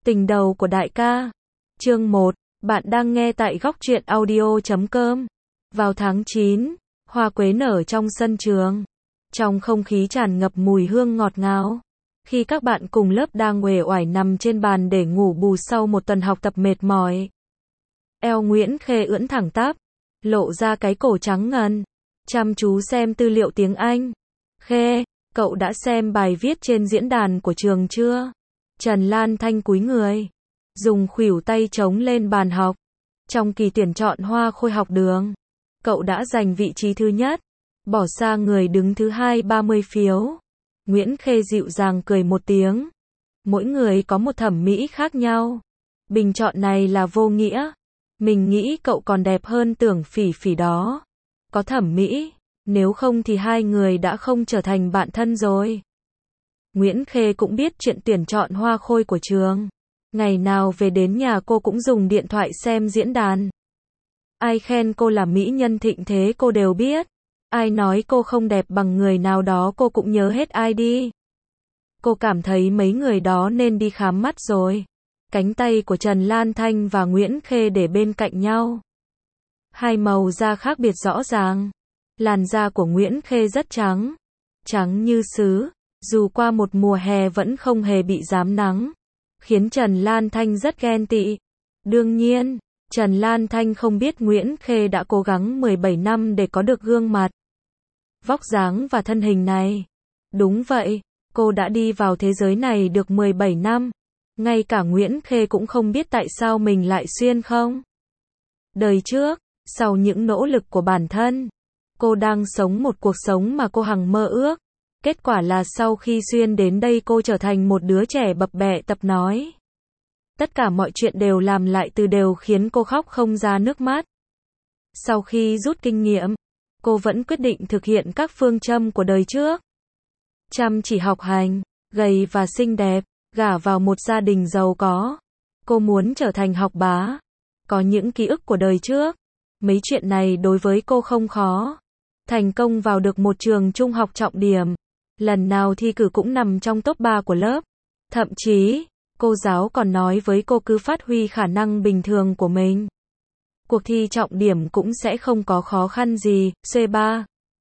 Tình đầu của đại ca. Chương 1, bạn đang nghe tại góc truyện audio.com. Vào tháng 9, hoa quế nở trong sân trường. Trong không khí tràn ngập mùi hương ngọt ngào. Khi các bạn cùng lớp đang uể oải nằm trên bàn để ngủ bù sau một tuần học tập mệt mỏi. Eo Nguyễn Khê ưỡn thẳng tắp, lộ ra cái cổ trắng ngần, chăm chú xem tư liệu tiếng Anh. Khê, cậu đã xem bài viết trên diễn đàn của trường chưa? Trần Lan Thanh cúi người, dùng khuỷu tay chống lên bàn học. Trong kỳ tuyển chọn Hoa Khôi học đường, cậu đã giành vị trí thứ nhất, bỏ xa người đứng thứ hai 30 phiếu. Nguyễn Khê dịu dàng cười một tiếng. Mỗi người có một thẩm mỹ khác nhau. Bình chọn này là vô nghĩa. Mình nghĩ cậu còn đẹp hơn Tưởng Phỉ Phỉ đó. Có thẩm mỹ, nếu không thì hai người đã không trở thành bạn thân rồi. Nguyễn Khê cũng biết chuyện tuyển chọn Hoa Khôi của trường. Ngày nào về đến nhà cô cũng dùng điện thoại xem diễn đàn. Ai khen cô là mỹ nhân thịnh thế cô đều biết. Ai nói cô không đẹp bằng người nào đó cô cũng nhớ hết ai đi. Cô cảm thấy mấy người đó nên đi khám mắt rồi. Cánh tay của Trần Lan Thanh và Nguyễn Khê để bên cạnh nhau. Hai màu da khác biệt rõ ràng. Làn da của Nguyễn Khê rất trắng. Trắng như sứ. Dù qua một mùa hè vẫn không hề bị rám nắng. Khiến Trần Lan Thanh rất ghen tị. Đương nhiên, Trần Lan Thanh không biết Nguyễn Khê đã cố gắng 17 năm để có được gương mặt, vóc dáng và thân hình này. Đúng vậy, cô đã đi vào thế giới này được 17 năm. Ngay cả Nguyễn Khê cũng không biết tại sao mình lại xuyên không. Đời trước, sau những nỗ lực của bản thân, cô đang sống một cuộc sống mà cô hằng mơ ước. Kết quả là sau khi xuyên đến đây cô trở thành một đứa trẻ bập bẹ tập nói. Tất cả mọi chuyện đều làm lại từ đều khiến cô khóc không ra nước mắt. Sau khi rút kinh nghiệm, cô vẫn quyết định thực hiện các phương châm của đời trước. Chăm chỉ học hành, gầy và xinh đẹp, gả vào một gia đình giàu có. Cô muốn trở thành học bá. Có những ký ức của đời trước. Mấy chuyện này đối với cô không khó. Thành công vào được một trường trung học trọng điểm. Lần nào thi cử cũng nằm trong top 3 của lớp. Thậm chí, cô giáo còn nói với cô cứ phát huy khả năng bình thường của mình. Cuộc thi trọng điểm cũng sẽ không có khó khăn gì. C3.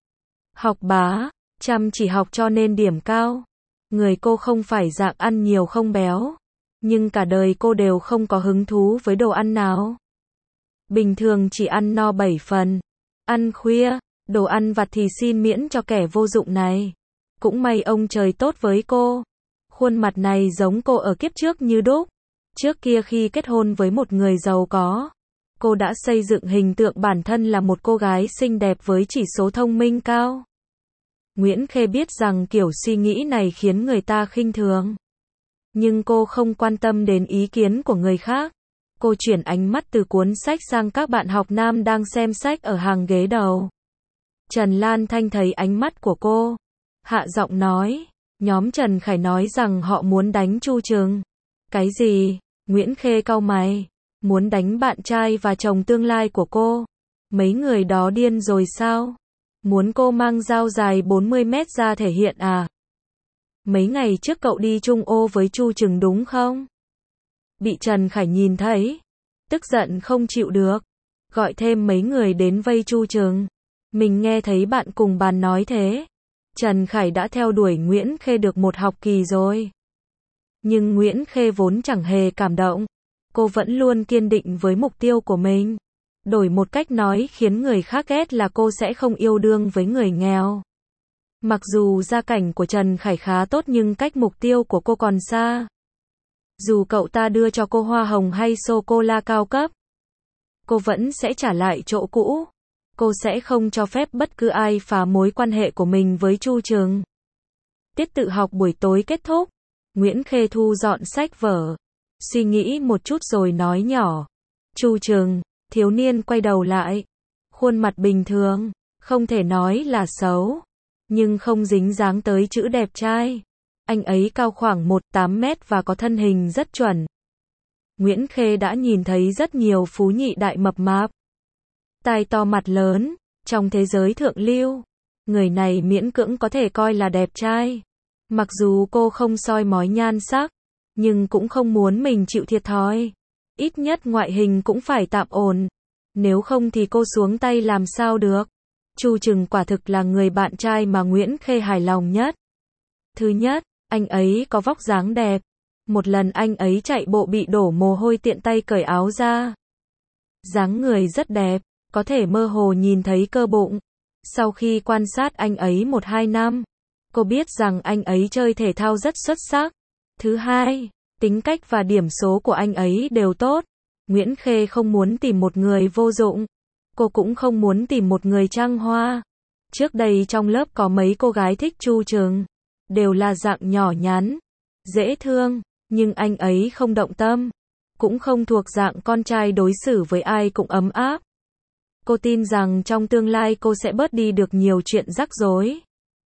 Học bá, chăm chỉ học cho nên điểm cao. Người cô không phải dạng ăn nhiều không béo. Nhưng cả đời cô đều không có hứng thú với đồ ăn nào. Bình thường chỉ ăn no 7 phần. Ăn khuya, đồ ăn vặt thì xin miễn cho kẻ vô dụng này. Cũng may ông trời tốt với cô. Khuôn mặt này giống cô ở kiếp trước như đúc. Trước kia khi kết hôn với một người giàu có, cô đã xây dựng hình tượng bản thân là một cô gái xinh đẹp với chỉ số thông minh cao. Nguyễn Khê biết rằng kiểu suy nghĩ này khiến người ta khinh thường. Nhưng cô không quan tâm đến ý kiến của người khác. Cô chuyển ánh mắt từ cuốn sách sang các bạn học nam đang xem sách ở hàng ghế đầu. Trần Lan Thanh thấy ánh mắt của cô, hạ giọng nói, nhóm Trần Khải nói rằng họ muốn đánh Chu Trừng. Cái gì? Nguyễn Khê cau mày. Muốn đánh bạn trai và chồng tương lai của cô. Mấy người đó điên rồi sao? Muốn cô mang dao dài 40 mét ra thể hiện à? Mấy ngày trước cậu đi chung ô với Chu Trừng đúng không? Bị Trần Khải nhìn thấy, tức giận không chịu được, gọi thêm mấy người đến vây Chu Trừng. Mình nghe thấy bạn cùng bàn nói thế. Trần Khải đã theo đuổi Nguyễn Khê được một học kỳ rồi. Nhưng Nguyễn Khê vốn chẳng hề cảm động. Cô vẫn luôn kiên định với mục tiêu của mình. Đổi một cách nói khiến người khác ghét là cô sẽ không yêu đương với người nghèo. Mặc dù gia cảnh của Trần Khải khá tốt nhưng cách mục tiêu của cô còn xa. Dù cậu ta đưa cho cô hoa hồng hay sô-cô-la cao cấp, cô vẫn sẽ trả lại chỗ cũ. Cô sẽ không cho phép bất cứ ai phá mối quan hệ của mình với Chu Trừng. Tiết tự học buổi tối kết thúc. Nguyễn Khê thu dọn sách vở. Suy nghĩ một chút rồi nói nhỏ. Chu Trừng, thiếu niên quay đầu lại. Khuôn mặt bình thường, không thể nói là xấu. Nhưng không dính dáng tới chữ đẹp trai. Anh ấy cao khoảng 1,8 mét và có thân hình rất chuẩn. Nguyễn Khê đã nhìn thấy rất nhiều phú nhị đại mập mạp. Tai to mặt lớn, trong thế giới thượng lưu, người này miễn cưỡng có thể coi là đẹp trai. Mặc dù cô không soi mói nhan sắc, nhưng cũng không muốn mình chịu thiệt thòi. Ít nhất ngoại hình cũng phải tạm ổn. Nếu không thì cô xuống tay làm sao được. Chu Trừng quả thực là người bạn trai mà Nguyễn Khê hài lòng nhất. Thứ nhất, anh ấy có vóc dáng đẹp. Một lần anh ấy chạy bộ bị đổ mồ hôi tiện tay cởi áo ra. Dáng người rất đẹp, có thể mơ hồ nhìn thấy cơ bụng. Sau khi quan sát anh ấy 1-2 năm, cô biết rằng anh ấy chơi thể thao rất xuất sắc. Thứ hai, tính cách và điểm số của anh ấy đều tốt. Nguyễn Khê không muốn tìm một người vô dụng. Cô cũng không muốn tìm một người trăng hoa. Trước đây trong lớp có mấy cô gái thích Chu Trừng. Đều là dạng nhỏ nhắn, dễ thương, nhưng anh ấy không động tâm. Cũng không thuộc dạng con trai đối xử với ai cũng ấm áp. Cô tin rằng trong tương lai cô sẽ bớt đi được nhiều chuyện rắc rối.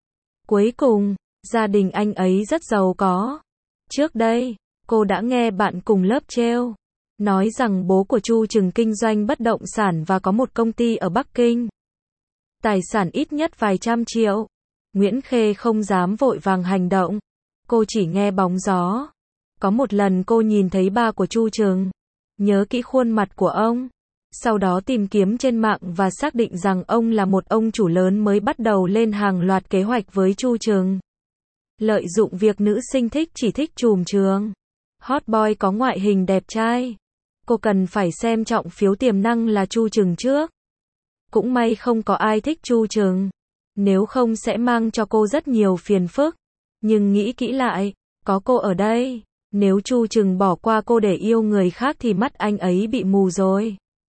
Cuối cùng, gia đình anh ấy rất giàu có. Trước đây, cô đã nghe bạn cùng lớp trêu nói rằng bố của Chu Trừng kinh doanh bất động sản và có một công ty ở Bắc Kinh. Tài sản ít nhất vài trăm triệu. Nguyễn Khê không dám vội vàng hành động. Cô chỉ nghe bóng gió. Có một lần cô nhìn thấy ba của Chu Trừng. Nhớ kỹ khuôn mặt của ông. Sau đó tìm kiếm trên mạng và xác định rằng ông là một ông chủ lớn mới bắt đầu lên hàng loạt kế hoạch với Chu Trừng. Lợi dụng việc nữ sinh chỉ thích trùm trường. Hot boy có ngoại hình đẹp trai. Cô cần phải xem trọng phiếu tiềm năng là Chu Trừng trước. Cũng may không có ai thích Chu Trừng. Nếu không sẽ mang cho cô rất nhiều phiền phức. Nhưng nghĩ kỹ lại, có cô ở đây. Nếu Chu Trừng bỏ qua cô để yêu người khác thì mắt anh ấy bị mù rồi.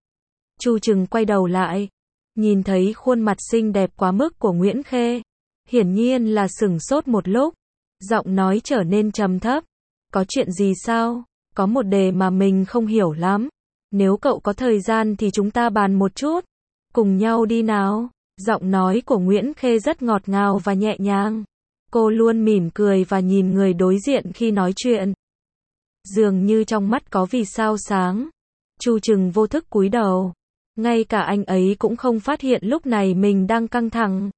Chu Trừng quay đầu lại. Nhìn thấy khuôn mặt xinh đẹp quá mức của Nguyễn Khê. Hiển nhiên là sửng sốt một lúc. Giọng nói trở nên trầm thấp. Có chuyện gì sao? Có một đề mà mình không hiểu lắm. Nếu cậu có thời gian thì chúng ta bàn một chút. Cùng nhau đi nào. Giọng nói của Nguyễn Khê rất ngọt ngào và nhẹ nhàng. Cô luôn mỉm cười và nhìn người đối diện khi nói chuyện. Dường như trong mắt có vì sao sáng. Chu Trừng vô thức cúi đầu. Ngay cả anh ấy cũng không phát hiện lúc này mình đang căng thẳng.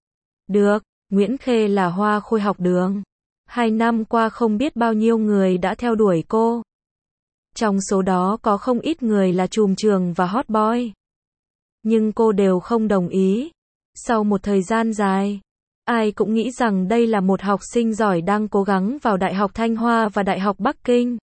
Được, Nguyễn Khê là hoa khôi học đường. 2 năm qua không biết bao nhiêu người đã theo đuổi cô. Trong số đó có không ít người là trùm trường và hot boy. Nhưng cô đều không đồng ý. Sau một thời gian dài, ai cũng nghĩ rằng đây là một học sinh giỏi đang cố gắng vào Đại học Thanh Hoa và Đại học Bắc Kinh.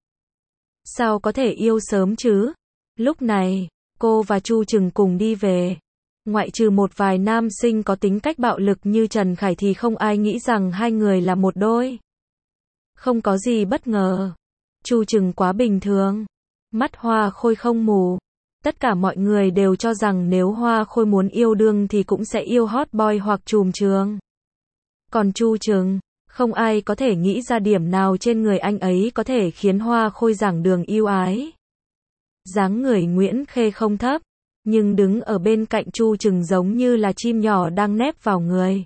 Sao có thể yêu sớm chứ? Lúc này, cô và Chu Trừng cùng đi về. Ngoại trừ một vài nam sinh có tính cách bạo lực như Trần Khải thì không ai nghĩ rằng hai người là một đôi. Không có gì bất ngờ. Chu Trừng quá bình thường. Mắt Hoa Khôi không mù. Tất cả mọi người đều cho rằng nếu Hoa Khôi muốn yêu đương thì cũng sẽ yêu hot boy hoặc trùm trường. Còn Chu Trừng, không ai có thể nghĩ ra điểm nào trên người anh ấy có thể khiến Hoa Khôi giảng đường yêu ái. Dáng người Nguyễn Khê không thấp, nhưng đứng ở bên cạnh Chu Trừng giống như là chim nhỏ đang nép vào người.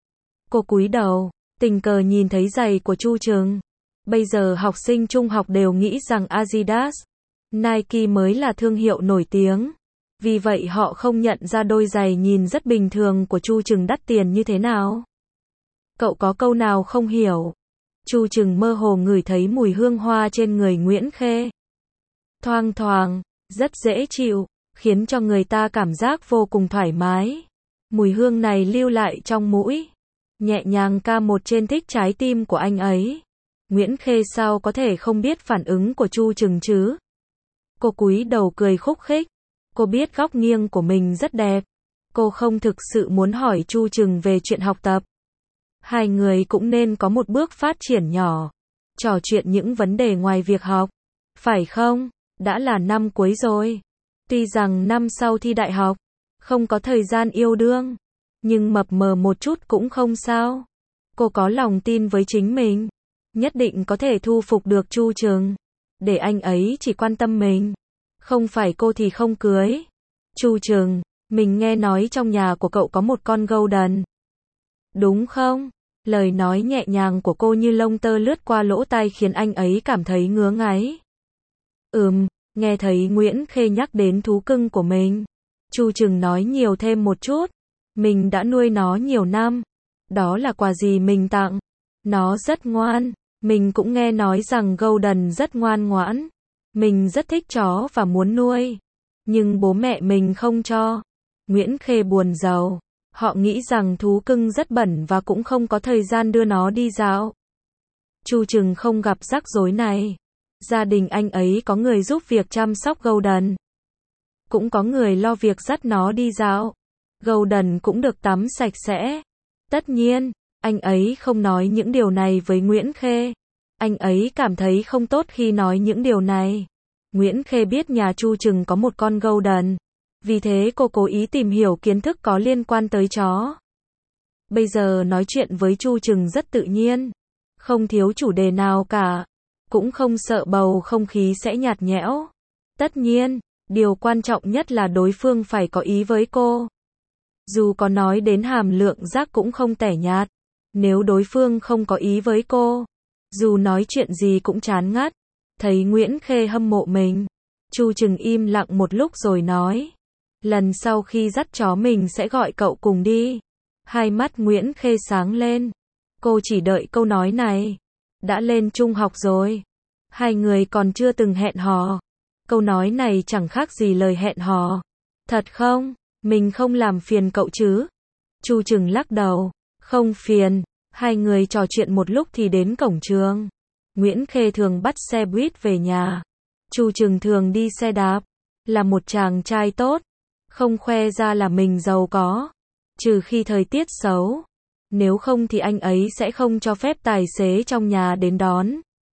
Cô cúi đầu, tình cờ nhìn thấy giày của Chu Trừng. Bây giờ học sinh trung học đều nghĩ rằng Adidas, Nike mới là thương hiệu nổi tiếng. Vì vậy họ không nhận ra đôi giày nhìn rất bình thường của Chu Trừng đắt tiền như thế nào. Cậu có câu nào không hiểu? Chu Trừng mơ hồ ngửi thấy mùi hương hoa trên người Nguyễn Khê. Thoang thoảng, rất dễ chịu, khiến cho người ta cảm giác vô cùng thoải mái. Mùi hương này lưu lại trong mũi, nhẹ nhàng ca một trên thích trái tim của anh ấy. Nguyễn Khê sao có thể không biết phản ứng của Chu Trừng chứ? Cô cúi đầu cười khúc khích. Cô biết góc nghiêng của mình rất đẹp. Cô không thực sự muốn hỏi Chu Trừng về chuyện học tập. Hai người cũng nên có một bước phát triển nhỏ. Trò chuyện những vấn đề ngoài việc học. Phải không? Đã là năm cuối rồi. Tuy rằng năm sau thi đại học, không có thời gian yêu đương. Nhưng mập mờ một chút cũng không sao. Cô có lòng tin với chính mình. Nhất định có thể thu phục được Chu Trừng. Để anh ấy chỉ quan tâm mình. Không phải cô thì không cưới. Chu Trừng, mình nghe nói trong nhà của cậu có một con golden. Đúng không? Lời nói nhẹ nhàng của cô như lông tơ lướt qua lỗ tai khiến anh ấy cảm thấy ngứa ngáy. Nghe thấy Nguyễn Khê nhắc đến thú cưng của mình. Chu Trừng nói nhiều thêm một chút. Mình đã nuôi nó nhiều năm. Đó là quà gì mình tặng. Nó rất ngoan. Mình cũng nghe nói rằng Golden rất ngoan ngoãn. Mình rất thích chó và muốn nuôi. Nhưng bố mẹ mình không cho. Nguyễn Khê buồn rầu. Họ nghĩ rằng thú cưng rất bẩn và cũng không có thời gian đưa nó đi dạo. Chu Trừng không gặp rắc rối này. Gia đình anh ấy có người giúp việc chăm sóc Golden. Cũng có người lo việc dắt nó đi dạo. Golden cũng được tắm sạch sẽ. Tất nhiên, anh ấy không nói những điều này với Nguyễn Khê. Anh ấy cảm thấy không tốt khi nói những điều này. Nguyễn Khê biết nhà Chu Trừng có một con Golden. Vì thế cô cố ý tìm hiểu kiến thức có liên quan tới chó. Bây giờ nói chuyện với Chu Trừng rất tự nhiên. Không thiếu chủ đề nào cả. Cũng không sợ bầu không khí sẽ nhạt nhẽo. Tất nhiên, điều quan trọng nhất là đối phương phải có ý với cô. Dù có nói đến hàm lượng rác cũng không tẻ nhạt. Nếu đối phương không có ý với cô, dù nói chuyện gì cũng chán ngắt. Thấy Nguyễn Khê hâm mộ mình, Chu Trừng im lặng một lúc rồi nói. Lần sau khi dắt chó mình sẽ gọi cậu cùng đi. Hai mắt Nguyễn Khê sáng lên. Cô chỉ đợi câu nói này. Đã lên trung học rồi. Hai người còn chưa từng hẹn hò. Câu nói này chẳng khác gì lời hẹn hò. Thật không? Mình không làm phiền cậu chứ? Chu Trừng lắc đầu. Không phiền. Hai người trò chuyện một lúc thì đến cổng trường. Nguyễn Khê thường bắt xe buýt về nhà. Chu Trừng thường đi xe đạp. Là một chàng trai tốt. Không khoe ra là mình giàu có. Trừ khi thời tiết xấu. Nếu không thì anh ấy sẽ không cho phép tài xế trong nhà đến đón.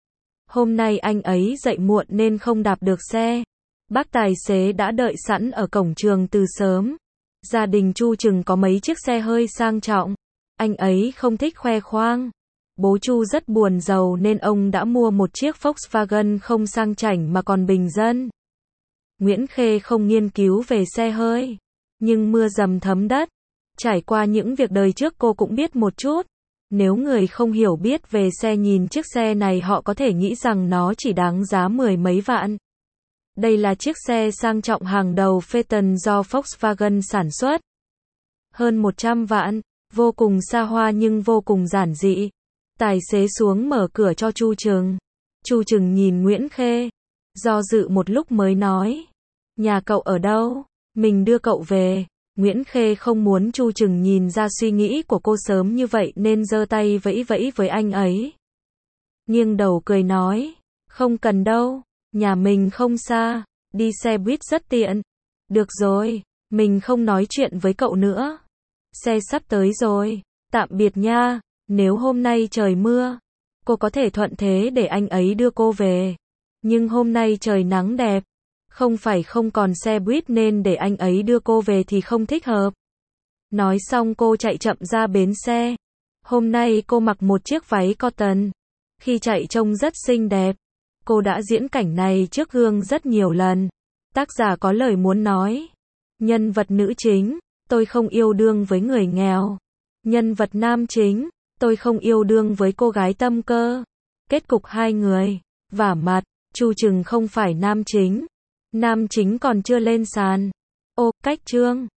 Hôm nay anh ấy dậy muộn nên không đạp được xe. Bác tài xế đã đợi sẵn ở cổng trường từ sớm. Gia đình Chu Trừng có mấy chiếc xe hơi sang trọng. Anh ấy không thích khoe khoang. Bố Chu rất buồn giàu nên ông đã mua một chiếc Volkswagen không sang chảnh mà còn bình dân. Nguyễn Khê không nghiên cứu về xe hơi. Nhưng mưa dầm thấm đất. Trải qua những việc đời trước cô cũng biết một chút. Nếu người không hiểu biết về xe nhìn chiếc xe này họ có thể nghĩ rằng nó chỉ đáng giá mười mấy vạn. Đây là chiếc xe sang trọng hàng đầu Phaeton do Volkswagen sản xuất. Hơn 100 vạn, vô cùng xa hoa nhưng vô cùng giản dị. Tài xế xuống mở cửa cho Chu Trừng. Chu Trừng nhìn Nguyễn Khê. Do dự một lúc mới nói. Nhà cậu ở đâu? Mình đưa cậu về. Nguyễn Khê không muốn Chu Trừng nhìn ra suy nghĩ của cô sớm như vậy nên giơ tay vẫy vẫy với anh ấy. Nghiêng đầu cười nói. Không cần đâu. Nhà mình không xa. Đi xe buýt rất tiện. Được rồi. Mình không nói chuyện với cậu nữa. Xe sắp tới rồi. Tạm biệt nha. Nếu hôm nay trời mưa, cô có thể thuận thế để anh ấy đưa cô về. Nhưng hôm nay trời nắng đẹp. Không phải không còn xe buýt nên để anh ấy đưa cô về thì không thích hợp. Nói xong cô chạy chậm ra bến xe. Hôm nay cô mặc một chiếc váy cotton. Khi chạy trông rất xinh đẹp. Cô đã diễn cảnh này trước gương rất nhiều lần. Tác giả có lời muốn nói. Nhân vật nữ chính, tôi không yêu đương với người nghèo. Nhân vật nam chính, tôi không yêu đương với cô gái tâm cơ. Kết cục hai người vả mặt. Chu Trừng không phải nam chính. Nam chính còn chưa lên sàn. Ô, cách chương.